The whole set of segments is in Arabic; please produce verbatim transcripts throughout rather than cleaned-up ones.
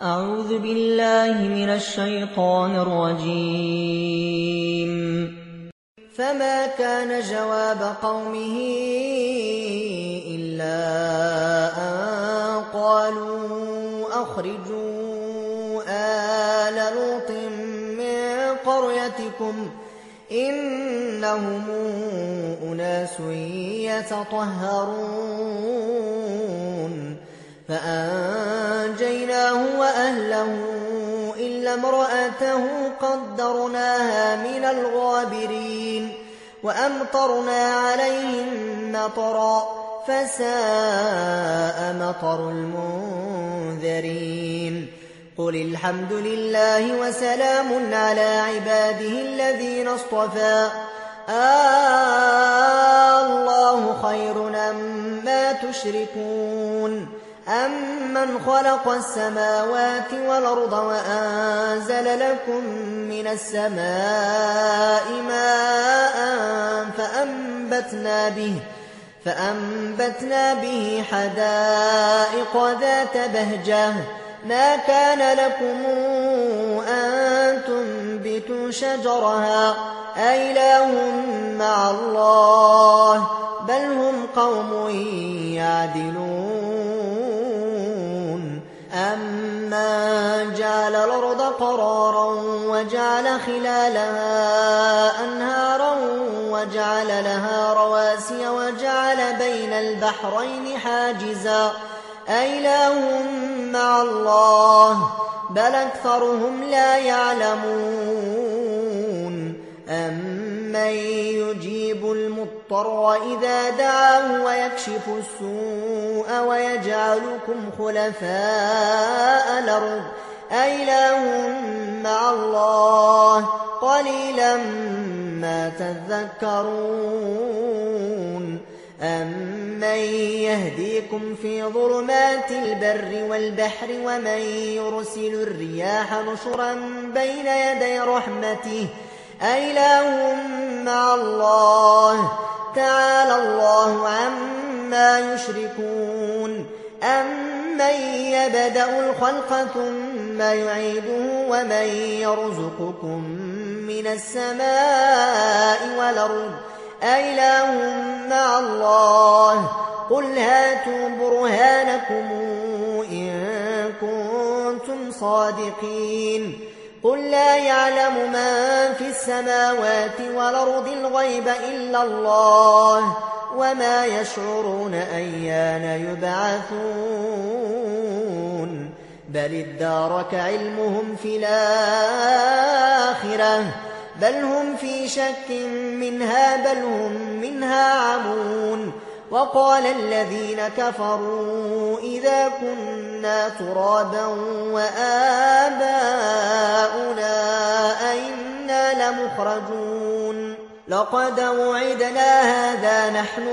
أعوذ بالله من الشيطان الرجيم. فما كان جواب قومه إلا أن قالوا أخرجوا آل لوط من قريتكم إنهم أناس يتطهرون فأنجيناه وأهله إلا امرأته قدرناها من الغابرين وأمطرنا عليهم مطرا فساء مطر المنذرين. قل الحمد لله وسلام على عباده الذين اصطفى آه الله خير أما تشركون أمن خلق السماوات والأرض وأنزل لكم من السماء ماء فأنبتنا به فأنبتنا به حدائق ذات بهجة ما كان لكم أن تنبتوا شجرها أإله مع الله بل هم قوم يعدلون. أمن جعل الأرض قرارا وجعل خلالها أنهارا وجعل لها رواسي وجعل بين البحرين حاجزا أإله مع الله بل أكثرهم لا يعلمون. أمن يجيب المضطر إذا دعاه ويكشف السوء ويجعلكم خلفاء الأرض أإله مع الله قليلا ما تذكرون. أمن يهديكم في ظلمات البر والبحر ومن يرسل الرياح نشرا بين يدي رحمته أإله مع الله تعالى الله عما يشركون. أمن يبدأ الخلق ثم يعيده ومن يرزقكم من السماء والأرض أإله مع الله قل هاتوا برهانكم إن كنتم صادقين. قل لا يعلم من في السماوات والأرض الغيب إلا الله وما يشعرون أيان يبعثون بل ادارك علمهم في الآخرة بل هم في شك منها بل هم منها عمون. وقال الذين كفروا إذا كنا ترابا وآباؤنا أئنا لمخرجون لقد وعدنا هذا نحن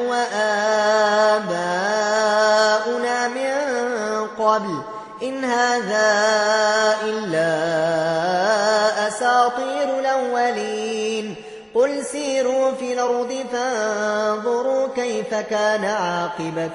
وآباؤنا من قبل إن هذا إلا أساطير الأولين. قل سيروا في الأرض فانظروا كيف كان عاقبة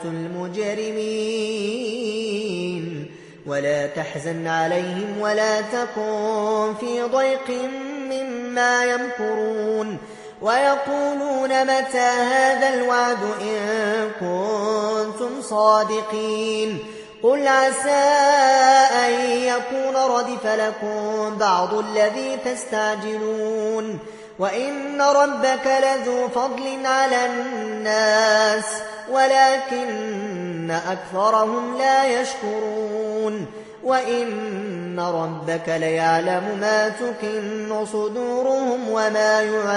المجرمين ولا تحزن عليهم ولا تكن في ضيق مما يمكرون ويقولون متى هذا الوعد إن كنتم صادقين. قل عسى أن يكون ردف لكم بعض الذي تستعجلون وإن ربك لذو فضل على الناس ولكن أكثرهم لا يشكرون. وإن ربك ليعلم ما تكن صدورهم وما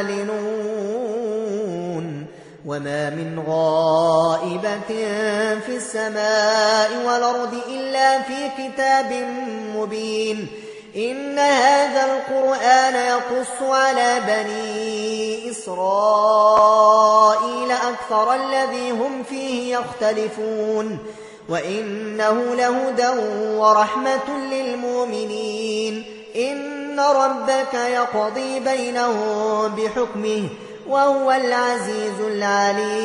يعلنون وما من غائبة في السماء والأرض إلا في كتاب مبين. إن هذا القرآن يقص على بني إسرائيل أكثر الذي هم فيه يختلفون وإنه لهدى ورحمة للمؤمنين. إن ربك يقضي بينهم بحكمه وهو العزيز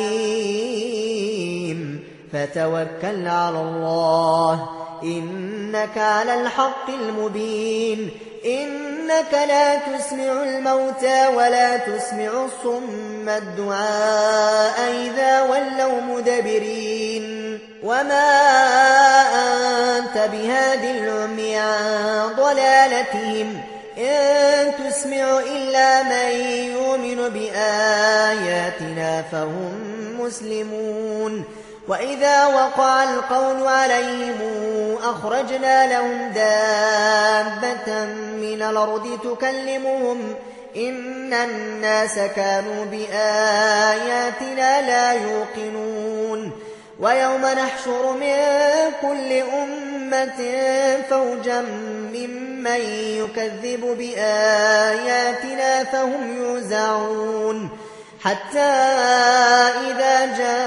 العليم. فتوكل على الله إن إنك على الحق المبين إنك لا تسمع الموتى ولا تسمع الصم الدعاء إذا ولوا مدبرين وما أنت بهاد العمي عن ضلالتهم إن تسمع إلا من يؤمن بآياتنا فهم مسلمون وإذا وقع القول عليهم أخرجنا لهم دابة من الأرض تكلمهم إن الناس كانوا بآياتنا لا يوقنون ويوم نحشر من كل أمة فوجا ممن يكذب بآياتنا فهم يوزعون حتى إذا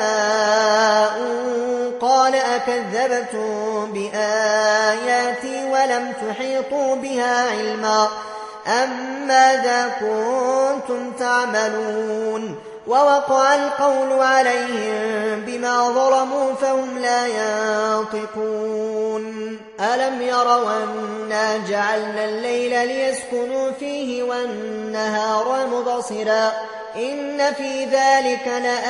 جاءوا قال أكذبتم بآياتي ولم تحيطوا بها علما أم ماذا كنتم تعملون ووقع القول عليهم بما ظلموا فهم لا ينطقون ألم يروا أنا جعلنا الليل ليسكنوا فيه والنهار مبصرا إن في ذلك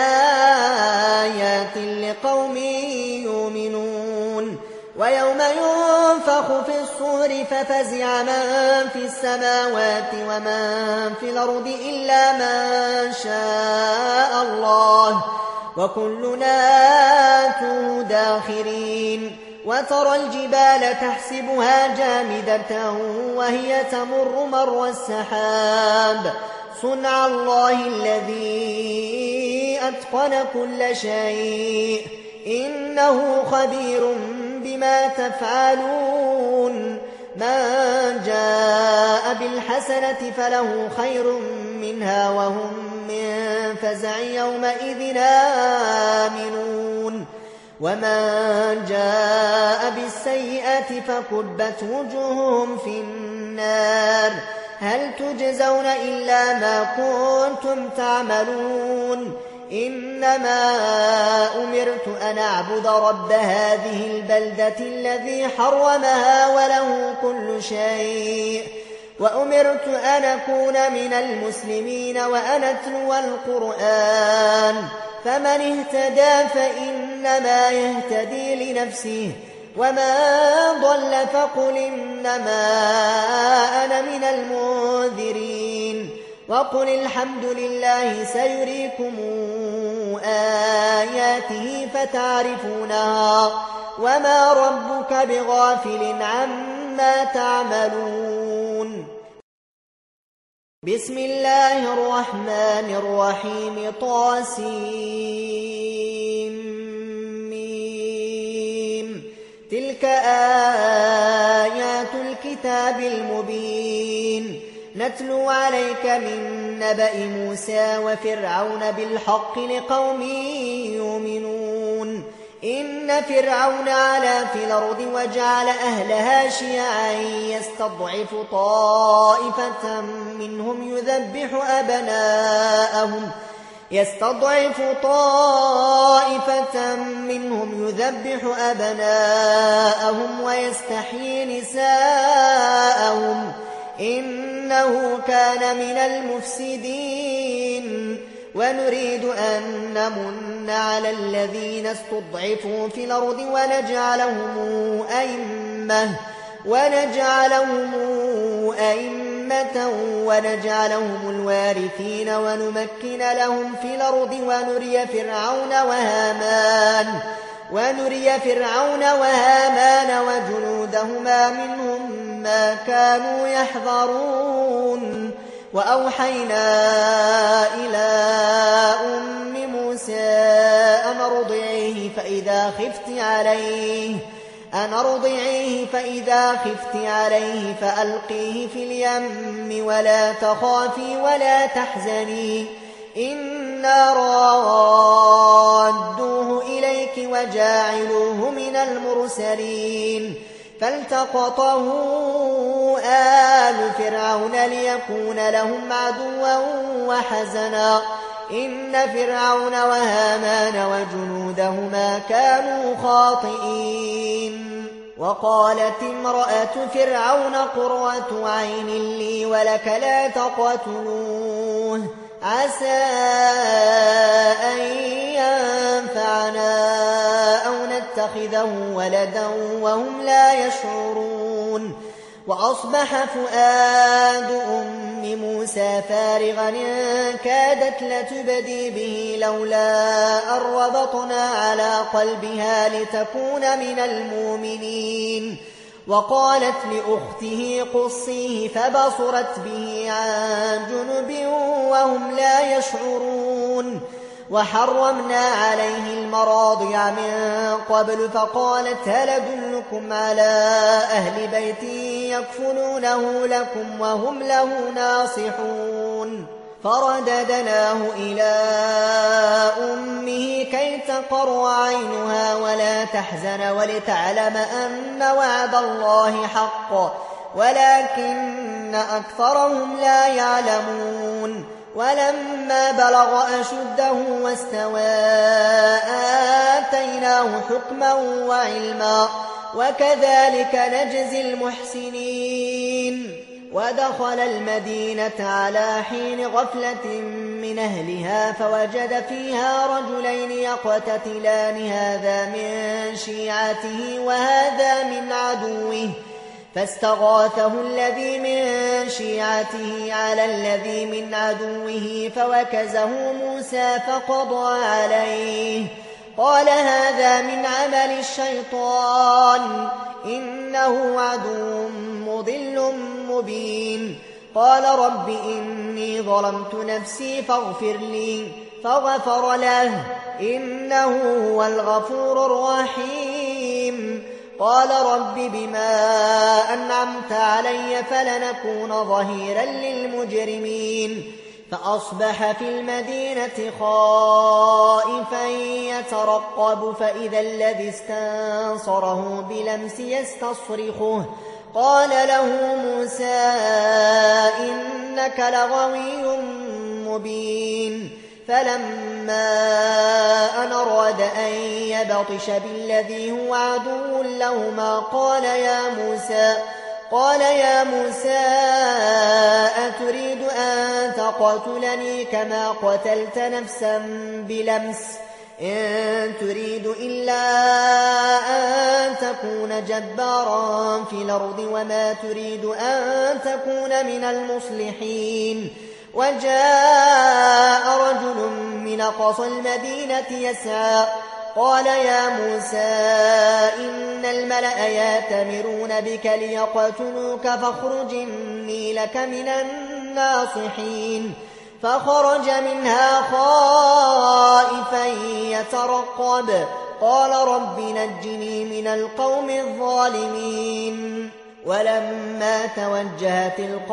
لآيات لقوم يؤمنون ويوم ينفخ في الصور ففزع من في السماوات ومن في الأرض إلا من شاء الله وكلنا آتوه داخرين وترى الجبال تحسبها جامدة وهي تمر مر السحاب صنع الله الذي أتقن كل شيء إنه خبير بما تفعلون من جاء بالحسنة فله خير منها وهم من فزع يومئذ آمنون ومن جاء بالسيئة فكبت وجوههم في النار هل تجزون إلا ما كنتم تعملون إنما أمرت أن أعبد رب هذه البلدة الذي حرمها وله كل شيء وأمرت أن أكون من المسلمين وأن أتلو القرآن فمن اهتدى فإنما يهتدي لنفسه وما ضل فقل إنما أنا من المنذرين وقل الحمد لله سيريكم آياته فتعرفونها وما ربك بغافل عما تعملون بسم الله الرحمن الرحيم طاسيم تلك آيات الكتاب المبين نتلو عليك من نبأ موسى وفرعون بالحق لقوم يؤمنون إن فرعون علا في الأرض وجعل أهلها شيعا يستضعف طائفة منهم يذبح أبناءهم يستضعف طائفة منهم يذبح أبناءهم ويستحيي نساءهم إنه كان من المفسدين ونريد أن نمن على الذين استضعفوا في الأرض ونجعلهم أئمة ونجعلهم أئمة ونجعلهم الوارثين ونمكن لهم في الأرض ونري فرعون وهامان ونري فرعون وهامان وجنودهما منهم ما كانوا يحذرون وأوحينا إلى أم موسى أن أرضعيه فإذا خفت عليه أن أرضعيه فإذا خفت عليه فألقيه في اليم ولا تخافي ولا تحزني إنا رادوه إليك وجاعلوه من المرسلين فالتقطه آل فرعون ليكون لهم عدوا وحزنا إن فرعون وهامان وجنودهما كانوا خاطئين وقالت امرأة فرعون قرة عين لي ولك لا تقتلوه عسى أن ينفعنا أو نتخذه ولدا وهم لا يشعرون وأصبح فؤاد أم موسى فارغا إن كادت لتبدي به لولا أن ربطنا على قلبها لتكون من المؤمنين وقالت لأخته قصيه فبصرت به عن جنب وهم لا يشعرون وحرمنا عليه المراضع من قبل فقالت هل أدلكم على أهل بيت يكفلونه لكم وهم له ناصحون فرددناه إلى أمه كي تقر عينها ولا تحزن ولتعلم أن وعد الله حق ولكن أكثرهم لا يعلمون ولما بلغ أشده واستوى آتيناه حكما وعلما وكذلك نجزي المحسنين ودخل المدينة على حين غفلة من أهلها فوجد فيها رجلين يقتتلان هذا من شيعته وهذا من عدوه فاستغاثه الذي من شيعته على الذي من عدوه فوكزه موسى فقضى عليه قال هذا من عمل الشيطان إنه عدو مضل مبين قال رب إني ظلمت نفسي فاغفر لي فغفر له إنه هو الغفور الرحيم قال رب بما أنعمت علي فلنكون ظهيرا للمجرمين فأصبح في المدينة خائفا يترقب فإذا الذي استنصره بلمس يستصرخه قال له موسى إنك لغوي مبين فلما أن أراد أن يبطش بالذي هو عدو لهما قال يا موسى قال يا موسى أتريد أن تقتلني كما قتلت نفسا بلمس إن تريد إلا أن تكون جبارا في الأرض وما تريد أن تكون من المصلحين وجاء رجل من أقصى المدينة يسعى قال يا موسى إن الملأ يأتمرون بك ليقتلوك فاخرج إني لك من الناصحين فخرج منها خائفا يترقب قال رب نجني من القوم الظالمين ولما توجه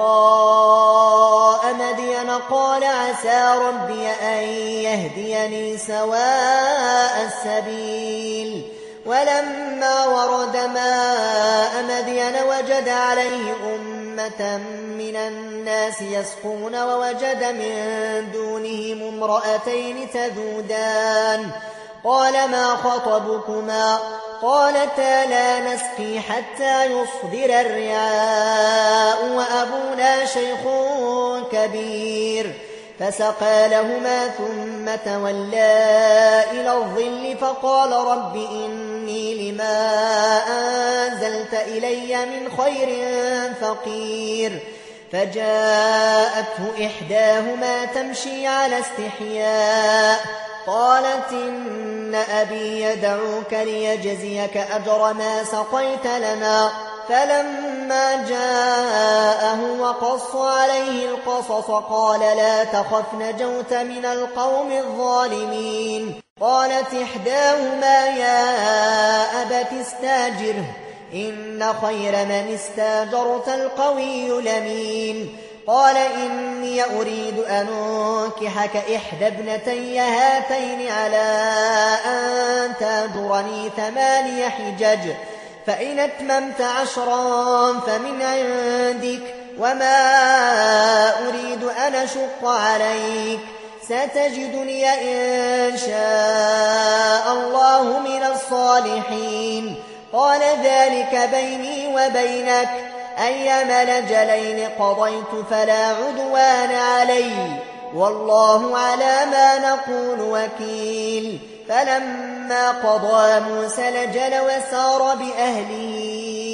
تلقاء مدين قال عسى ربي أن يهديني سواء السبيل ولما ورد ماء مدين وجد عليه أمة من الناس يسقون ووجد من دونهم امرأتين تذودان قال ما خطبكما قالتا لا نسقي حتى يصدر الرعاء وأبونا شيخ كبير فسقى لهما ثم تولى إلى الظل فقال رب إني لما أنزلت إلي من خير فقير فجاءته إحداهما تمشي على استحياء قالت إن أبي يدعوك ليجزيك أجر ما سقيت لنا فلما جاءه وقص عليه القصص قال لا تخف نجوت من القوم الظالمين قالت إحداهما يا أبت استاجره إن خير من استاجرت القوي الأمين قال إني أريد أن أنكحك إحدى ابنتي هاتين على أن تأجرني ثماني حجج فإن أتممت عشرا فمن عندك وما أريد أن أشق عليك ستجدني إن شاء الله من الصالحين قال ذلك بيني وبينك أيما الأجلين قضيت فلا عدوان علي والله على ما نقول وكيل. فلما قضى موسى الأجل وسار بأهله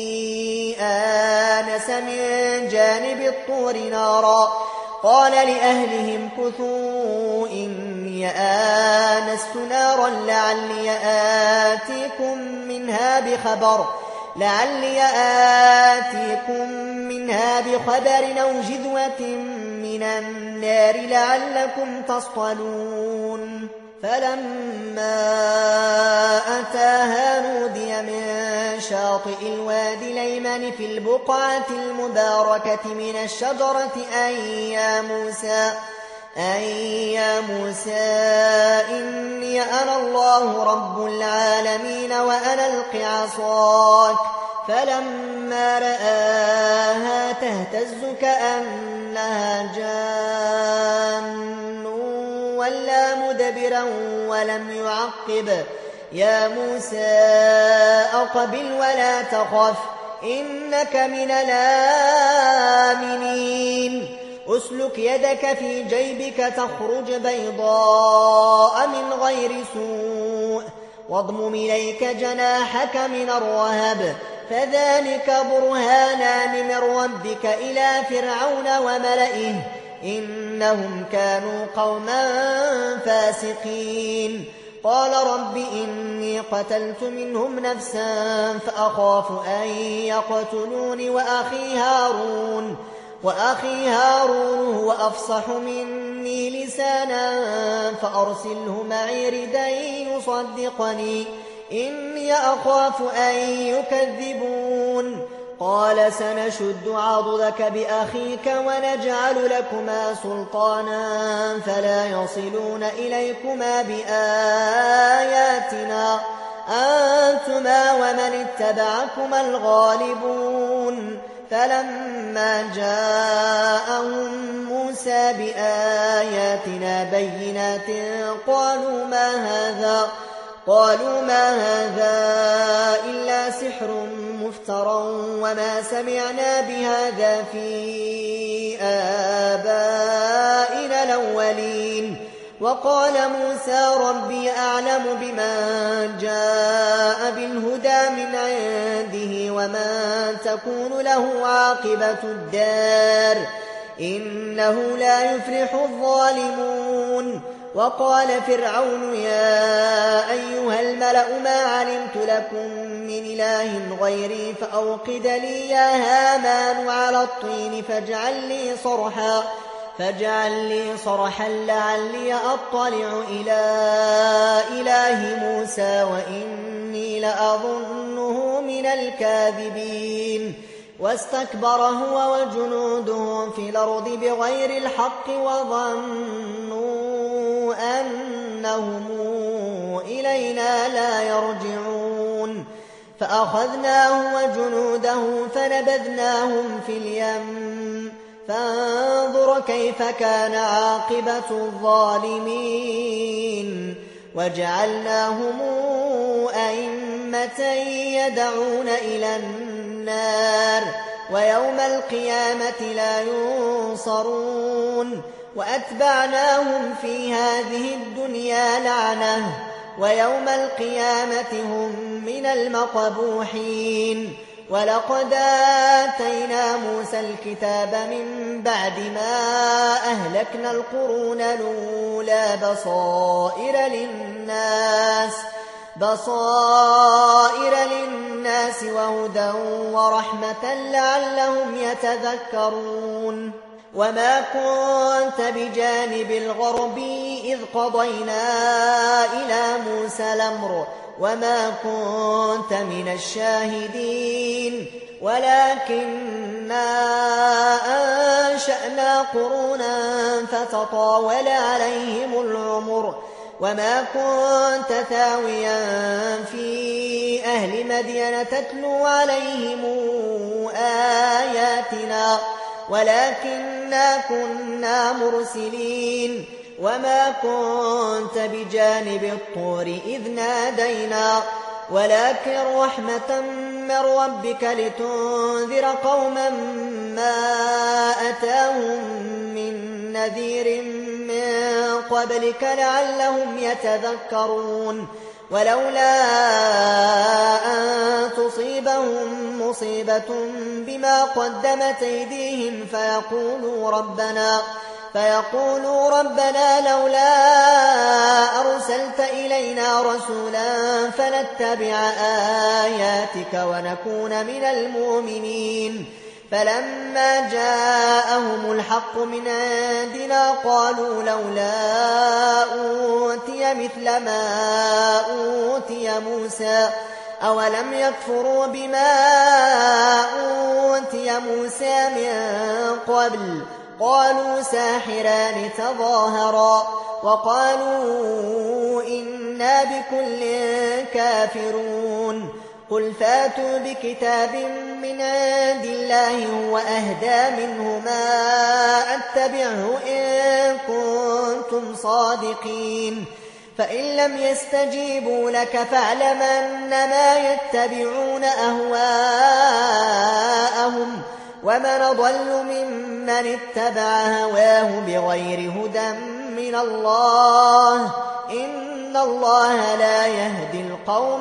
آنس من جانب الطور نارا قال لأهلهم كثوا إني آنست نارا لعلي آتيكم منها بخبر لعلي آتيكم منها بخبر أو جذوة من النار لعلكم تصطلون. فلما أتاها نودي من شاطئ الوادي الأيمن في البقعة المباركة من الشجرة أن يا موسى أن يا موسى إني أنا الله رب العالمين وأنا ألق عصاك. فلما رآها تهتز كأنها جان ولا مدبرا ولم يعقب يا موسى أقبل ولا تخف إنك من الآمنين. أسلك يدك في جيبك تخرج بيضاء من غير سوء واضمم إليك جناحك من الرهب فذلك برهانان من ربك إلى فرعون وملئه إنهم كانوا قوما فاسقين. قال رب إني قتلت منهم نفسا فأخاف أن يقتلون وأخي هارون وأخي هارون هو أفصح مني لسانا فأرسله معي ردا يصدقني إني أخاف أن يكذبون. قال سنشد عضدك بأخيك ونجعل لكما سلطانا فلا يصلون إليكما بآياتنا أنتما ومن اتبعكما الغالبون. فلما جاءهم موسى بآياتنا بينات قالوا ما هذا قالوا ما هذا إلا سحر مفترى وما سمعنا بهذا في آبائنا الأولين. وقال موسى ربي أعلم بمن جاء بالهدى من عنده ومن تكون له عاقبة الدار إنه لا يفلح الظالمون. وقال فرعون يا أيها الملأ ما علمت لكم من إله غيري فأوقد لي يا هامان على الطين فاجعل لي صرحا فاجعل لي صرحا لعلي أطلع إلى إله موسى وإني لأظنه من الكاذبين. واستكبر هو وجنوده في الأرض بغير الحق وظنوا أنهم إلينا لا يرجعون. فأخذناه وجنوده فنبذناهم في اليم فانظر كيف كان عاقبة الظالمين. وجعلناهم أئمة يدعون إلى النار ويوم القيامة لا ينصرون. وأتبعناهم في هذه الدنيا لعنة ويوم القيامة هم من المقبوحين. ولقد آتينا موسى الكتاب من بعد ما أهلكنا القرون الأولى بصائر للناس بصائر للناس وهدى ورحمة لعلهم يتذكرون. وما كنت بجانب الغربي إذ قضينا إلى موسى الأمر وما كنت من الشاهدين ولكننا أنشأنا قرونا فتطاول عليهم العمر وما كنت ثاويا في أهل مدين تتلو عليهم آياتنا ولكننا كنا مرسلين. وما كنت بجانب الطور إذ نادينا ولكن رحمة من ربك لتنذر قوما ما أتاهم من نذير من قبلك لعلهم يتذكرون ولولا أن تصيبهم مصيبة بما قدمت أيديهم فيقولوا ربنا فيقولوا ربنا لولا أرسلت إلينا رسولا فنتبع آياتك ونكون من المؤمنين فلما جاءهم الحق من عندنا قالوا لولا أوتي مثل ما أوتي موسى أولم يكفروا بما أوتي موسى من قبل قالوا ساحران تظاهرا وقالوا إنا بكل كافرون قل فاتوا بكتاب من عند الله هو أهدى منه ما أتبعه إن كنتم صادقين فإن لم يستجيبوا لك فاعلم أنما يتبعون أهواءهم ومن ضل ممن اتبع هواه بغير هدى من الله إن الله لا يهدي القوم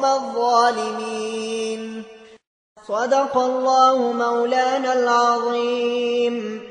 الظالمين صدق الله مولانا العظيم.